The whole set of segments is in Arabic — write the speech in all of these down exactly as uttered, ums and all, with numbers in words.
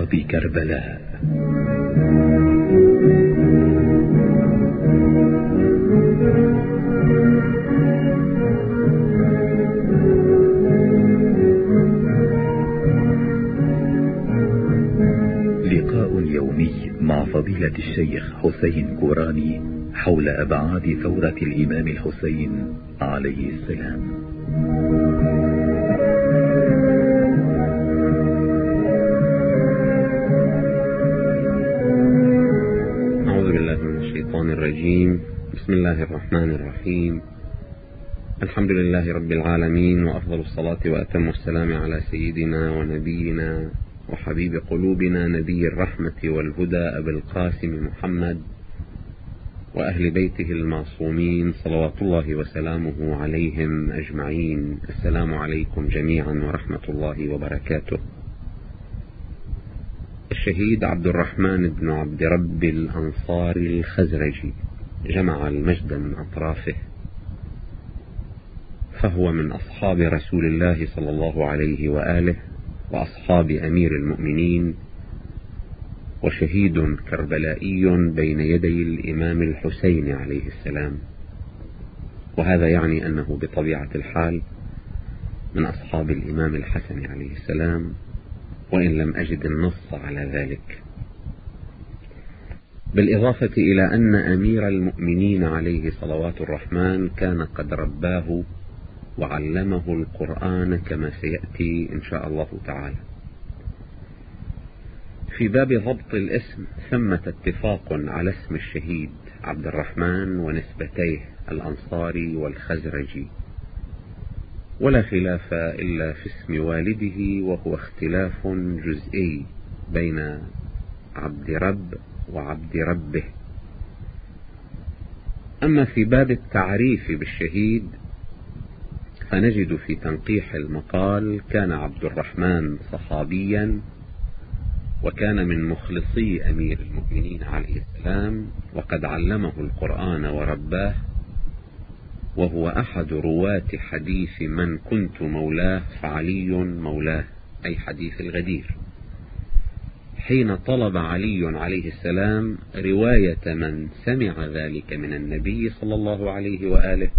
أصحاب كربلاء. لقاء يومي مع فضيلة الشيخ حسين كوراني حول أبعاد ثورة الإمام الحسين عليه السلام. أعوذ بالله من الشيطان الرجيم. بسم الله الرحمن الرحيم. الحمد لله رب العالمين، وأفضل الصلاة وأتم السلام على سيدنا ونبينا وحبيب قلوبنا نبي الرحمة والهدى أبي القاسم محمد وأهل بيته المعصومين صلوات الله وسلامه عليهم أجمعين. السلام عليكم جميعا ورحمة الله وبركاته. الشهيد عبد الرحمن بن عبد رب الأنصاري الخزرجي جمع المجد من أطرافه، فهو من أصحاب رسول الله صلى الله عليه وآله وأصحاب أمير المؤمنين، وشهيد كربلائي بين يدي الإمام الحسين عليه السلام، وهذا يعني أنه بطبيعة الحال من أصحاب الإمام الحسن عليه السلام، وإن لم أجد النص على ذلك. بالإضافة إلى أن أمير المؤمنين عليه صلوات الرحمن كان قد رباه وعلمه القرآن كما سيأتي إن شاء الله تعالى. في باب ضبط الاسم ثمة اتفاق على اسم الشهيد عبد الرحمن ونسبتيه الأنصاري والخزرجي، ولا خلاف إلا في اسم والده، وهو اختلاف جزئي بين عبد رب وعبد ربه. أما في باب التعريف بالشهيد فنجد في تنقيح المقال: كان عبد الرحمن صحابيا، وكان من مخلصي أمير المؤمنين عليه السلام، وقد علمه القرآن ورباه، وهو أحد رواة حديث من كنت مولاه فعلي مولاه، أي حديث الغدير، حين طلب علي عليه السلام رواية من سمع ذلك من النبي صلى الله عليه وآله.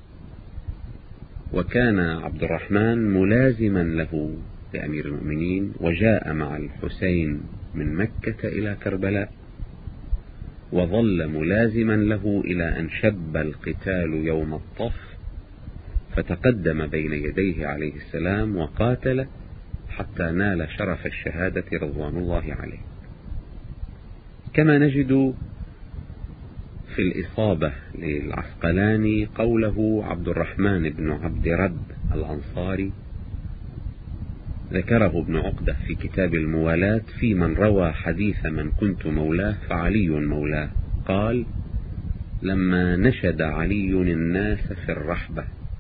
وكان عبد الرحمن ملازما له لأمير المؤمنين، وجاء مع الحسين من مكة إلى كربلاء، وظل ملازما له إلى أن شب القتال يوم الطف، فتقدم بين يديه عليه السلام وقاتل حتى نال شرف الشهادة رضوان الله عليه. كما نجد في الإصابة للعسقلاني قوله: عبد الرحمن بن عبد رب الأنصاري، ذكره ابن عقدة في كتاب الموالاة في من روى حديث من كنت مولاه فعلي مولاه، قال: لما نشد علي الناس في الرحبة.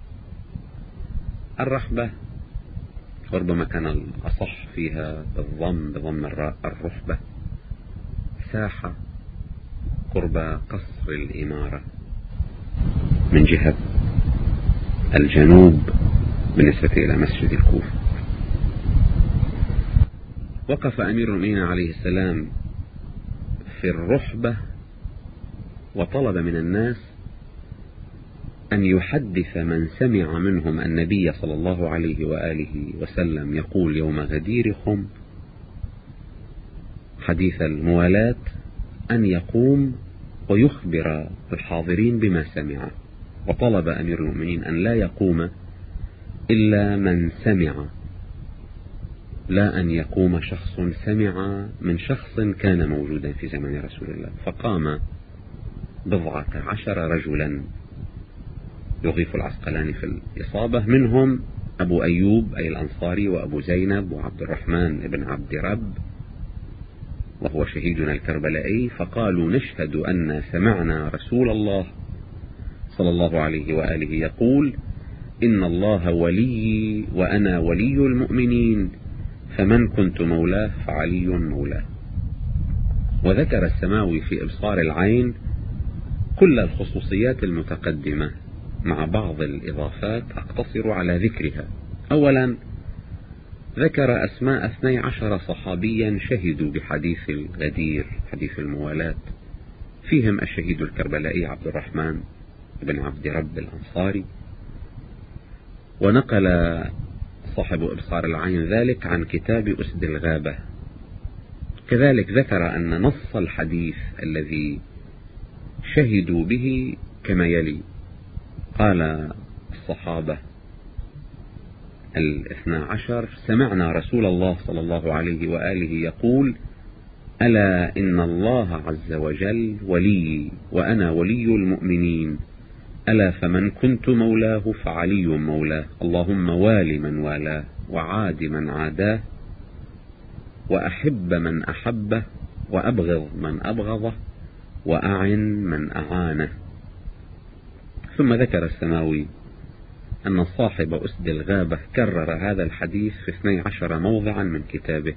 الرحبة وربما كان الأصح فيها بالضم بضم الراء الرحبة، ساحة قرب قصر الإمارة من جهة الجنوب بالنسبة إلى مسجد الكوفة. وقف أمير المؤمنين عليه السلام في الرحبة وطلب من الناس أن يحدث من سمع منهم النبي صلى الله عليه وآله وسلم يقول يوم غديركم حديث الموالاة، أن يقوم ويخبر الحاضرين بما سمع. وطلب أمير المؤمنين أن لا يقوم إلا من سمع، لا أن يقوم شخص سمع من شخص كان موجودا في زمن رسول الله. فقام بضعة عشر رجلا، يضيف العسقلاني في الإصابة، منهم أبو أيوب أي الأنصاري، وأبو زينب، وعبد الرحمن بن عبد رب وهو شهيدنا الكربلائي، فقالوا: نشهد أن سمعنا رسول الله صلى الله عليه وآله يقول: إن الله ولي وأنا ولي المؤمنين، فمن كنت مولاه فعلي مولاه. وذكر السماوي في إبصار العين كل الخصوصيات المتقدمة مع بعض الإضافات أقتصر على ذكرها. أولا ذكر أسماء اثني عشر صحابيا شهدوا بحديث الغدير، حديث الموالاة، فيهم الشهيد الكربلائي عبد الرحمن بن عبد رب الأنصاري. ونقل صاحب إبصار العين ذلك عن كتاب أسد الغابة. كذلك ذكر أن نص الحديث الذي شهدوا به كما يلي: قال الصحابة الاثنى عشر: سمعنا رسول الله صلى الله عليه وآله يقول: ألا إن الله عز وجل ولي وأنا ولي المؤمنين، ألا فمن كنت مولاه فعلي مولاه، اللهم وال من والاه وعاد من عاداه وأحب من أحبه وأبغض من أبغضه وأعن من أعانه. ثم ذكر السماوي أن صاحب أسد الغابة كرر هذا الحديث في اثني عشر موضعا من كتابه.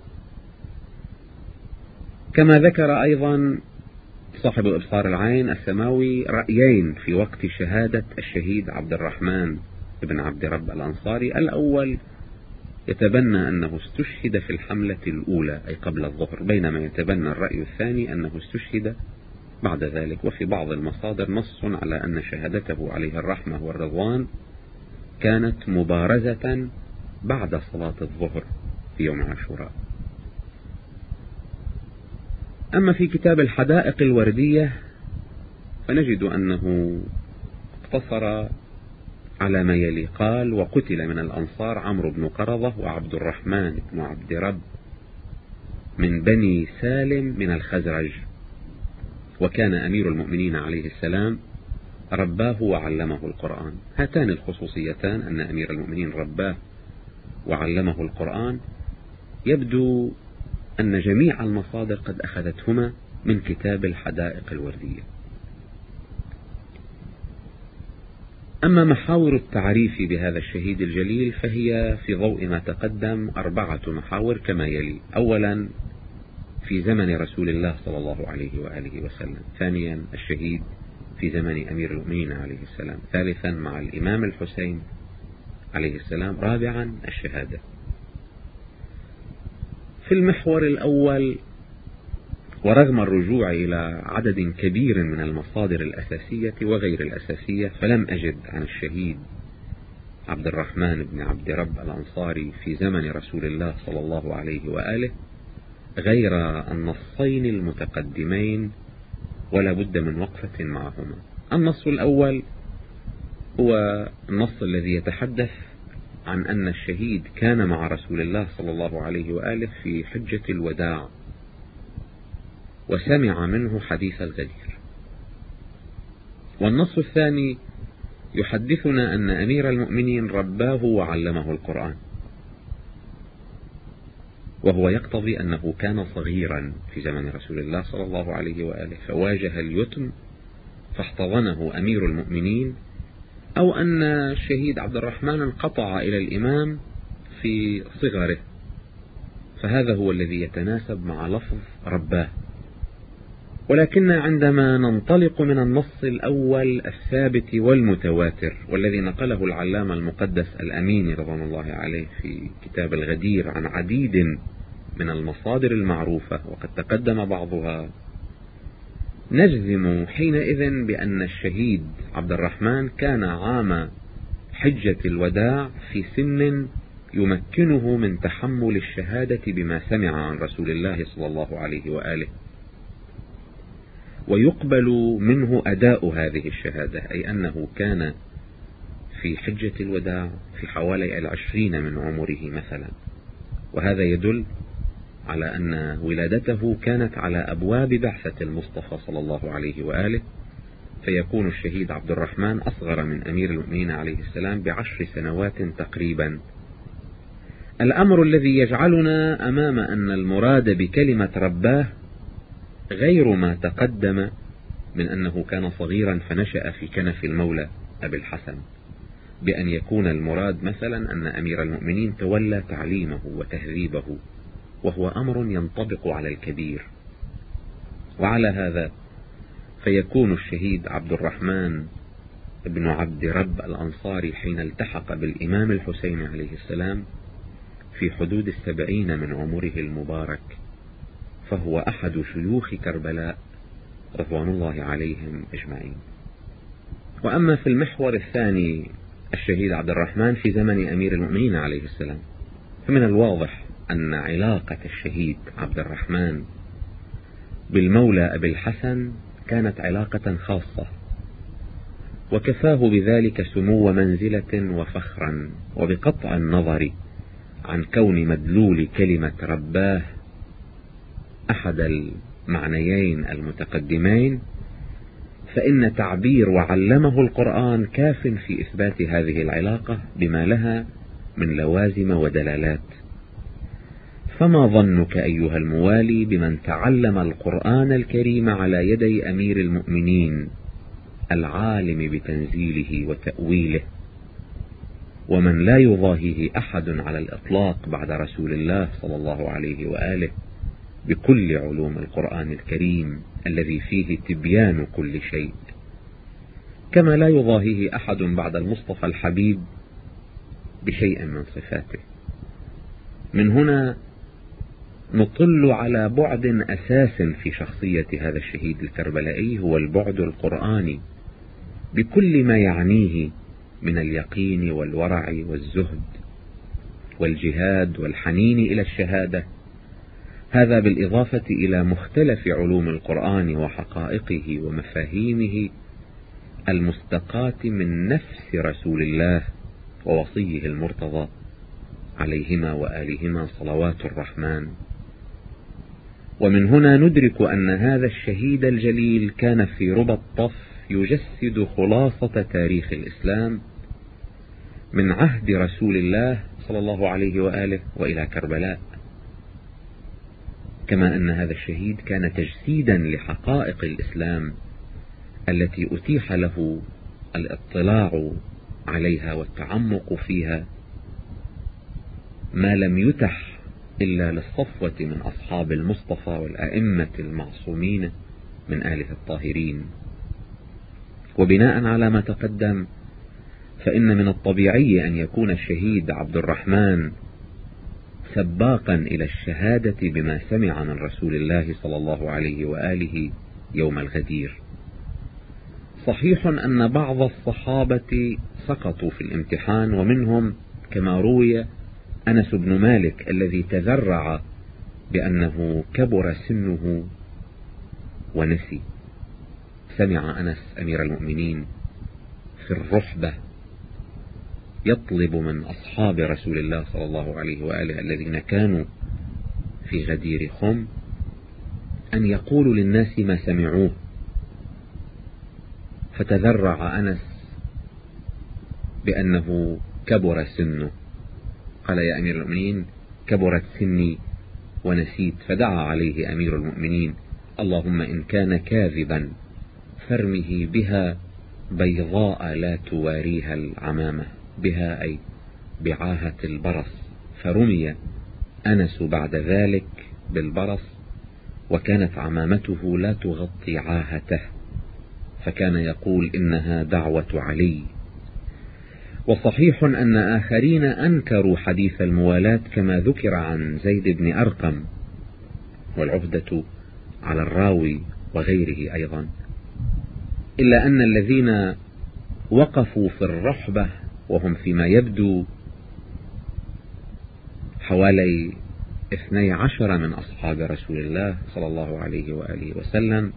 كما ذكر أيضا صاحب إبصار العين السماوي رأيين في وقت شهادة الشهيد عبد الرحمن بن عبد رب الأنصاري. الأول يتبنى أنه استشهد في الحملة الأولى أي قبل الظهر، بينما يتبنى الرأي الثاني أنه استشهد بعد ذلك. وفي بعض المصادر نص على أن شهادته عليه الرحمة والرضوان كانت مبارزة بعد صلاة الظهر في يوم عاشوراء. أما في كتاب الحدائق الوردية فنجد أنه اقتصر على ما يلي: قال: وقتل من الأنصار عمرو بن قرظة وعبد الرحمن بن عبد رب من بني سالم من الخزرج، وكان أمير المؤمنين عليه السلام رباه وعلمه القرآن. هاتان الخصوصيتان، أن أمير المؤمنين رباه وعلمه القرآن، يبدو أن جميع المصادر قد أخذتهما من كتاب الحدائق الوردية. أما محاور التعريف بهذا الشهيد الجليل فهي في ضوء ما تقدم أربعة محاور كما يلي: أولا في زمن رسول الله صلى الله عليه وآله وسلم، ثانيا الشهيد في زمن أمير المؤمنين عليه السلام، ثالثا مع الإمام الحسين عليه السلام، رابعا الشهادة. في المحور الأول، ورغم الرجوع إلى عدد كبير من المصادر الأساسية وغير الأساسية، فلم أجد عن الشهيد عبد الرحمن بن عبد رب الأنصاري في زمن رسول الله صلى الله عليه وآله غير النصين المتقدمين، ولا بد من وقفة معهما. النص الأول هو النص الذي يتحدث عن أن الشهيد كان مع رسول الله صلى الله عليه وآله في حجة الوداع وسمع منه حديث الغدير. والنص الثاني يحدثنا أن أمير المؤمنين رباه وعلمه القرآن، وهو يقتضي أنه كان صغيرا في زمن رسول الله صلى الله عليه وآله فواجه اليتم فاحتضنه أمير المؤمنين، أو أن الشهيد عبد الرحمن انقطع إلى الإمام في صغره، فهذا هو الذي يتناسب مع لفظ رباه. ولكن عندما ننطلق من النص الأول الثابت والمتواتر والذي نقله العلامة المقدس الأميني رضوان الله عليه في كتاب الغدير عن عديد من المصادر المعروفة وقد تقدم بعضها، نجزم حينئذ بأن الشهيد عبد الرحمن كان عام حجة الوداع في سن يمكنه من تحمل الشهادة بما سمع عن رسول الله صلى الله عليه وآله، ويقبل منه أداء هذه الشهادة، أي أنه كان في حجة الوداع في حوالي العشرين من عمره مثلا. وهذا يدل على أن ولادته كانت على أبواب بعثة المصطفى صلى الله عليه وآله، فيكون الشهيد عبد الرحمن أصغر من أمير المؤمنين عليه السلام بعشر سنوات تقريبا. الأمر الذي يجعلنا أمام أن المراد بكلمة رباه غير ما تقدم من أنه كان صغيرا فنشأ في كنف المولى أبي الحسن، بأن يكون المراد مثلا أن أمير المؤمنين تولى تعليمه وتهذيبه، وهو أمر ينطبق على الكبير. وعلى هذا فيكون الشهيد عبد الرحمن بن عبد رب الأنصاري حين التحق بالإمام الحسين عليه السلام في حدود السبعين من عمره المبارك، فهو أحد شيوخ كربلاء رضوان الله عليهم أجمعين. وأما في المحور الثاني الشهيد عبد الرحمن في زمن أمير المؤمنين عليه السلام، فمن الواضح أن علاقة الشهيد عبد الرحمن بالمولى أبي الحسن كانت علاقة خاصة، وكفاه بذلك سمو منزلة وفخرا، وبقطع النظر عن كون مدلول كلمة رباه أحد المعنيين المتقدمين، فإن تعبير وعلمه القرآن كاف في إثبات هذه العلاقة بما لها من لوازم ودلالات. فما ظنك أيها الموالي بمن تعلم القرآن الكريم على يدي أمير المؤمنين العالم بتنزيله وتأويله، ومن لا يضاهيه أحد على الإطلاق بعد رسول الله صلى الله عليه وآله بكل علوم القرآن الكريم الذي فيه تبيان كل شيء، كما لا يضاهيه أحد بعد المصطفى الحبيب بشيء من صفاته. من هنا نطل على بعد أساس في شخصية هذا الشهيد الكربلائي، هو البعد القرآني بكل ما يعنيه من اليقين والورع والزهد والجهاد والحنين إلى الشهادة، هذا بالإضافة إلى مختلف علوم القرآن وحقائقه ومفاهيمه المستقاة من نفس رسول الله ووصيه المرتضى عليهما وآلهما صلوات الرحمن. ومن هنا ندرك أن هذا الشهيد الجليل كان في ربى الطف يجسد خلاصة تاريخ الإسلام من عهد رسول الله صلى الله عليه وآله وإلى كربلاء، كما أن هذا الشهيد كان تجسيدا لحقائق الإسلام التي أتيح له الاطلاع عليها والتعمق فيها، ما لم يتح إلا للصفوة من أصحاب المصطفى والأئمة المعصومين من آله الطاهرين. وبناء على ما تقدم، فإن من الطبيعي أن يكون الشهيد عبد الرحمن سباقا إلى الشهادة بما سمع من رسول الله صلى الله عليه وآله يوم الغدير. صحيح أن بعض الصحابة سقطوا في الامتحان، ومنهم كما روي أنس بن مالك الذي تذرع بأنه كبر سنه ونسي. سمع أنس أمير المؤمنين في الرحبة يطلب من أصحاب رسول الله صلى الله عليه وآله الذين كانوا في غدير خم أن يقولوا للناس ما سمعوه، فتذرع أنس بأنه كبر سنه، قال يا أمير المؤمنين كبرت سني ونسيت، فدعا عليه أمير المؤمنين اللهم إن كان كاذبا فارمه بها بيضاء لا تواريها العمامة، بها أي بعاهة البرص، فرمي أنس بعد ذلك بالبرص، وكانت عمامته لا تغطي عاهته، فكان يقول إنها دعوة علي. وصحيح أن آخرين أنكروا حديث الموالاة كما ذكر عن زيد بن أرقم، والعهدة على الراوي وغيره أيضا، إلا أن الذين وقفوا في الرحبة وهم فيما يبدو حوالي اثني عشر من أصحاب رسول الله صلى الله عليه وآله وسلم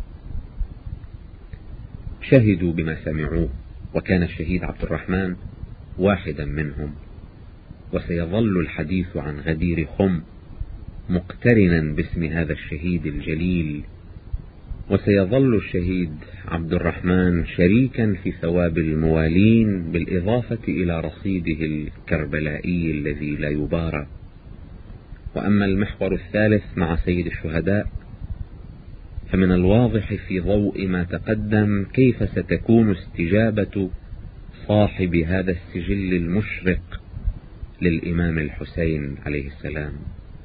شهدوا بما سمعوه، وكان الشهيد عبد الرحمن واحدا منهم. وسيظل الحديث عن غدير خم مقترنا باسم هذا الشهيد الجليل، وسيظل الشهيد عبد الرحمن شريكا في ثواب الموالين بالإضافة إلى رصيده الكربلائي الذي لا يبارى. وأما المحور الثالث مع سيد الشهداء، فمن الواضح في ضوء ما تقدم كيف ستكون استجابة صاحب هذا السجل المشرق للإمام الحسين عليه السلام.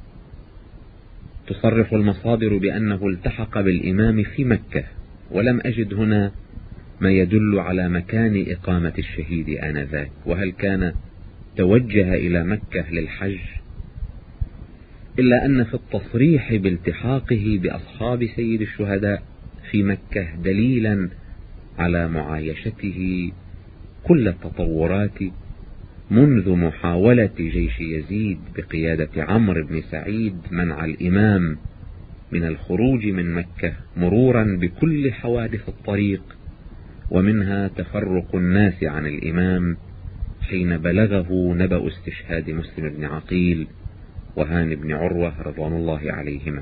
تصرح المصادر بأنه التحق بالإمام في مكة، ولم أجد هنا ما يدل على مكان إقامة الشهيد آنذاك، وهل كان توجه إلى مكة للحج إلا أن في التصريح بالتحاقه بأصحاب سيد الشهداء في مكة دليلا على معايشته كل التطورات منذ محاولة جيش يزيد بقيادة عمرو بن سعيد منع الإمام من الخروج من مكة، مرورا بكل حوادث الطريق، ومنها تفرق الناس عن الإمام حين بلغه نبأ استشهاد مسلم بن عقيل وهاني بن عروة رضوان الله عليهما.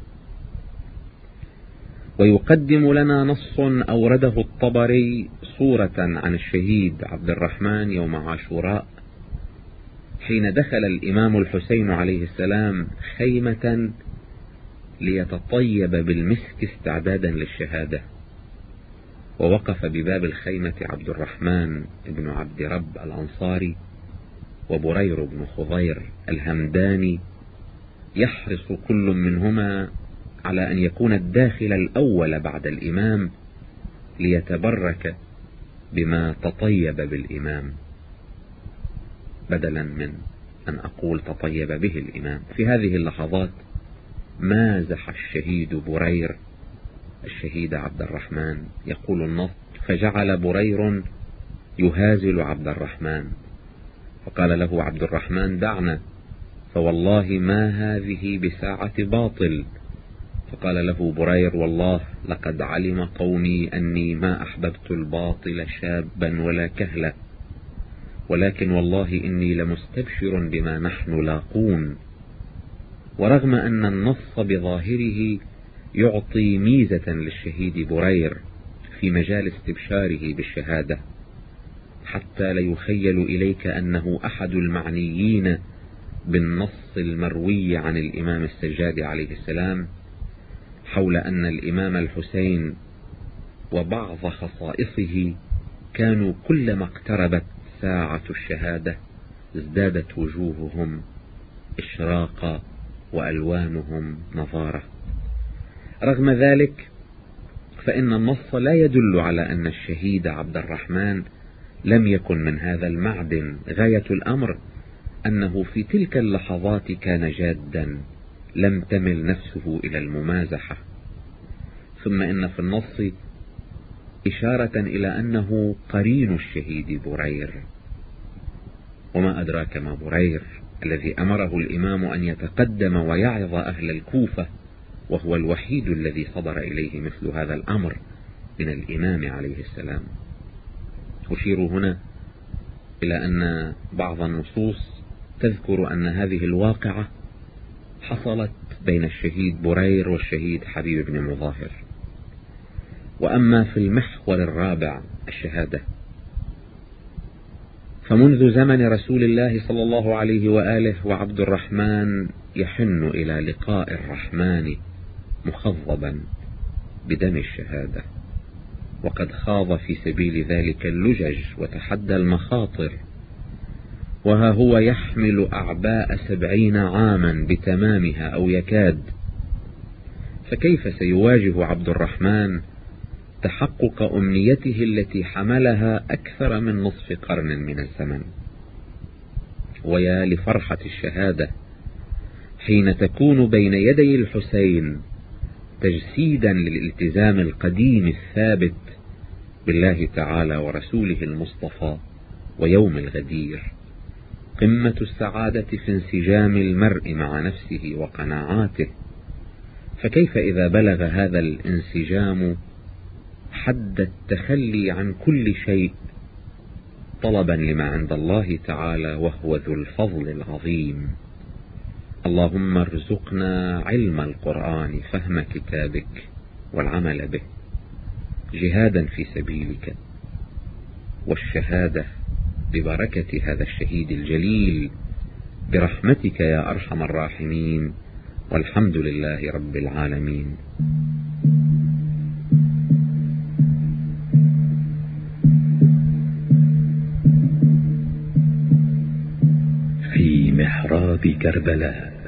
ويقدم لنا نص أورده الطبري صورة عن الشهيد عبد الرحمن يوم عاشوراء حين دخل الإمام الحسين عليه السلام خيمة ليتطيب بالمسك استعدادا للشهادة، ووقف بباب الخيمة عبد الرحمن بن عبد رب الأنصاري وبرير بن خضير الهمداني، يحرص كل منهما على أن يكون الداخل الأول بعد الإمام ليتبرك بما تطيب بالإمام، بدلا من أن أقول تطيب به الإمام. في هذه اللحظات مازح الشهيد برير الشهيد عبد الرحمن، يقول النص: فجعل برير يهازل عبد الرحمن، فقال له عبد الرحمن: دعنا، فوالله ما هذه بساعة باطل. فقال له برير: والله لقد علم قومي أني ما أحببت الباطل شابا ولا كهلا، ولكن والله إني لمستبشر بما نحن لاقون. ورغم أن النص بظاهره يعطي ميزة للشهيد برير في مجال استبشاره بالشهادة، حتى لا يخيل إليك أنه أحد المعنيين بالنص المروي عن الإمام السجاد عليه السلام حول أن الإمام الحسين وبعض خصائصه كانوا كلما اقتربت ساعة الشهادة ازدادت وجوههم إشراقا وألوانهم نضارة. رغم ذلك فإن النص لا يدل على أن الشهيد عبد الرحمن لم يكن من هذا المعدن. غاية الأمر أنه في تلك اللحظات كان جادا، لم تمل نفسه إلى الممازحة. ثم إن في النص إشارة إلى أنه قرين الشهيد برير، وما أدراك ما برير الذي أمره الإمام أن يتقدم ويعظ أهل الكوفة، وهو الوحيد الذي صدر إليه مثل هذا الأمر من الإمام عليه السلام. أشير هنا إلى أن بعض النصوص تذكر أن هذه الواقعة حصلت بين الشهيد برير والشهيد حبيب بن مظاهر. وأما في المحور الرابع الشهادة، فمنذ زمن رسول الله صلى الله عليه وآله وعبد الرحمن يحن إلى لقاء الرحمن مخضبا بدم الشهادة، وقد خاض في سبيل ذلك اللجج وتحدى المخاطر، وها هو يحمل أعباء سبعين عاما بتمامها أو يكاد. فكيف سيواجه عبد الرحمن تحقق أمنيته التي حملها أكثر من نصف قرن من الزمن؟ ويا لفرحة الشهادة حين تكون بين يدي الحسين تجسيدا للالتزام القديم الثابت بالله تعالى ورسوله المصطفى ويوم الغدير، قمة السعادة في انسجام المرء مع نفسه وقناعاته. فكيف إذا بلغ هذا الانسجام حد التخلي عن كل شيء طلبا لما عند الله تعالى وهو ذو الفضل العظيم؟ اللهم ارزقنا علم القرآن، فهم كتابك والعمل به، جهادا في سبيلك، والشهادة ببركة هذا الشهيد الجليل برحمتك يا أرحم الراحمين، والحمد لله رب العالمين. في محراب كربلاء